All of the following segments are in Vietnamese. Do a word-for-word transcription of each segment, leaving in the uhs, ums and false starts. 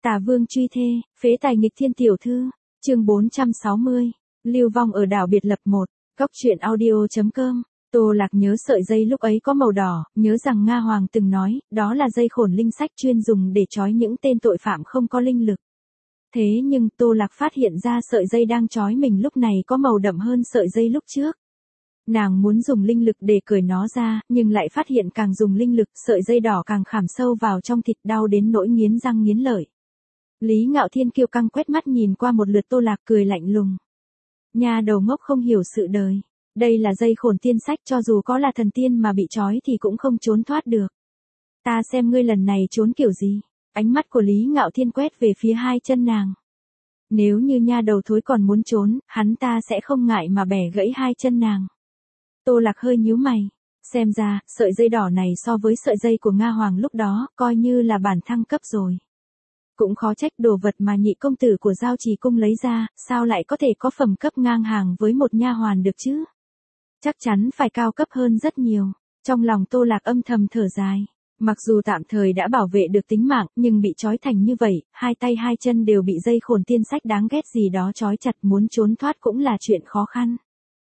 Tà vương truy thê, phế tài nghịch thiên tiểu thư, chương bốn trăm sáu mươi, lưu vong ở đảo biệt lập một, góc truyện audio.com. Tô Lạc nhớ sợi dây lúc ấy có màu đỏ, nhớ rằng Nga Hoàng từng nói, đó là dây khổn linh sách chuyên dùng để trói những tên tội phạm không có linh lực. Thế nhưng Tô Lạc phát hiện ra sợi dây đang trói mình lúc này có màu đậm hơn sợi dây lúc trước. Nàng muốn dùng linh lực để cởi nó ra, nhưng lại phát hiện càng dùng linh lực, sợi dây đỏ càng khảm sâu vào trong thịt, đau đến nỗi nghiến răng nghiến lợi. Lý Ngạo Thiên kiêu căng quét mắt nhìn qua một lượt Tô Lạc cười lạnh lùng. Nha đầu ngốc không hiểu sự đời. Đây là dây khổn tiên sách, cho dù có là thần tiên mà bị trói thì cũng không trốn thoát được. Ta xem ngươi lần này trốn kiểu gì. Ánh mắt của Lý Ngạo Thiên quét về phía hai chân nàng. Nếu như nha đầu thối còn muốn trốn, hắn ta sẽ không ngại mà bẻ gãy hai chân nàng. Tô Lạc hơi nhíu mày. Xem ra, sợi dây đỏ này so với sợi dây của Nga Hoàng lúc đó, coi như là bản thăng cấp rồi. Cũng khó trách đồ vật mà nhị công tử của Giao Trì cung lấy ra, sao lại có thể có phẩm cấp ngang hàng với một nha hoàn được chứ? Chắc chắn phải cao cấp hơn rất nhiều. Trong lòng Tô Lạc âm thầm thở dài. Mặc dù tạm thời đã bảo vệ được tính mạng, nhưng bị trói thành như vậy, hai tay hai chân đều bị dây khổn tiên sách đáng ghét gì đó trói chặt, muốn trốn thoát cũng là chuyện khó khăn.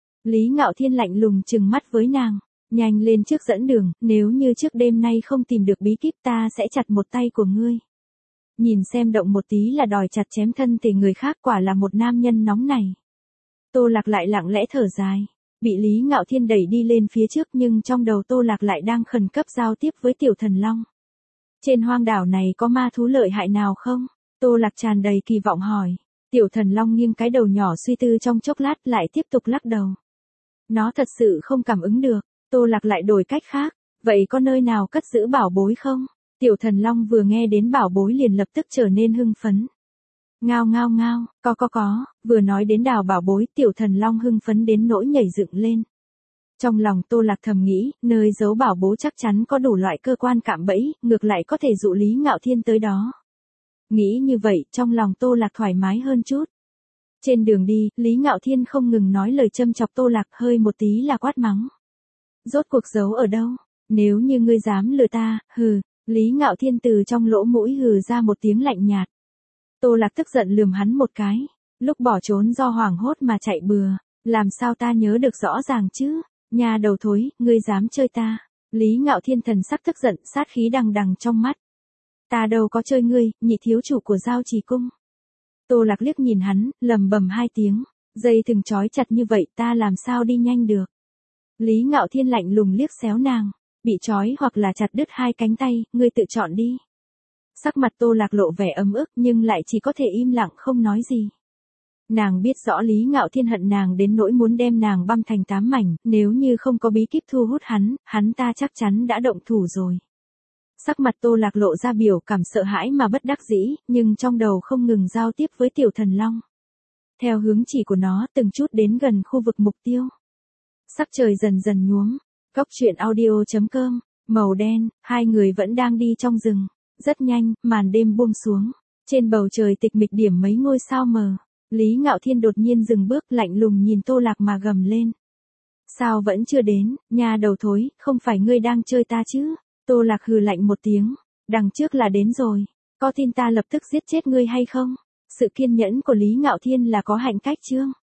Lý Ngạo Thiên lạnh lùng trừng mắt với nàng. Nhanh lên trước dẫn đường, nếu như trước đêm nay không tìm được bí kíp ta sẽ chặt một tay của ngươi. Nhìn xem động một tí là đòi chặt chém thân thể người khác, quả là một nam nhân nóng này. Tô Lạc lại lặng lẽ thở dài. Bị Lý Ngạo Thiên đẩy đi lên phía trước, nhưng trong đầu Tô Lạc lại đang khẩn cấp giao tiếp với Tiểu Thần Long. Trên hoang đảo này có ma thú lợi hại nào không? Tô Lạc tràn đầy kỳ vọng hỏi. Tiểu Thần Long nghiêng cái đầu nhỏ suy tư trong chốc lát lại tiếp tục lắc đầu. Nó thật sự không cảm ứng được. Tô Lạc lại đổi cách khác. Vậy có nơi nào cất giữ bảo bối không? Tiểu Thần Long vừa nghe đến bảo bối liền lập tức trở nên hưng phấn. Ngao ngao ngao, có có có, vừa nói đến đào bảo bối, Tiểu Thần Long hưng phấn đến nỗi nhảy dựng lên. Trong lòng Tô Lạc thầm nghĩ, nơi giấu bảo bối chắc chắn có đủ loại cơ quan cạm bẫy, ngược lại có thể dụ Lý Ngạo Thiên tới đó. Nghĩ như vậy, trong lòng Tô Lạc thoải mái hơn chút. Trên đường đi, Lý Ngạo Thiên không ngừng nói lời châm chọc Tô Lạc, hơi một tí là quát mắng. Rốt cuộc giấu ở đâu? Nếu như ngươi dám lừa ta, hừ. Lý Ngạo Thiên từ trong lỗ mũi hừ ra một tiếng lạnh nhạt. Tô Lạc tức giận lườm hắn một cái. Lúc bỏ trốn do hoảng hốt mà chạy bừa. Làm sao ta nhớ được rõ ràng chứ? Nhà đầu thối, ngươi dám chơi ta. Lý Ngạo Thiên thần sắc tức giận, sát khí đằng đằng trong mắt. Ta đâu có chơi ngươi, nhị thiếu chủ của Giao Trì cung. Tô Lạc liếc nhìn hắn, lầm bầm hai tiếng. Dây thừng trói chặt như vậy ta làm sao đi nhanh được? Lý Ngạo Thiên lạnh lùng liếc xéo nàng. Bị trói hoặc là chặt đứt hai cánh tay, ngươi tự chọn đi. Sắc mặt Tô Lạc lộ vẻ ấm ức nhưng lại chỉ có thể im lặng không nói gì. Nàng biết rõ Lý Ngạo Thiên hận nàng đến nỗi muốn đem nàng băm thành tám mảnh, nếu như không có bí kíp thu hút hắn, hắn ta chắc chắn đã động thủ rồi. Sắc mặt Tô Lạc lộ ra biểu cảm sợ hãi mà bất đắc dĩ, nhưng trong đầu không ngừng giao tiếp với Tiểu Thần Long. Theo hướng chỉ của nó từng chút đến gần khu vực mục tiêu. Sắc trời dần dần nhuốm. Góc truyện audio.com, màu đen, hai người vẫn đang đi trong rừng. Rất nhanh, màn đêm buông xuống. Trên bầu trời tịch mịch điểm mấy ngôi sao mờ. Lý Ngạo Thiên đột nhiên dừng bước lạnh lùng nhìn Tô Lạc mà gầm lên. Sao vẫn chưa đến, nhà đầu thối, không phải ngươi đang chơi ta chứ? Tô Lạc hừ lạnh một tiếng. Đằng trước là đến rồi. Có tin ta lập tức giết chết ngươi hay không? Sự kiên nhẫn của Lý Ngạo Thiên là có hạnh cách chương.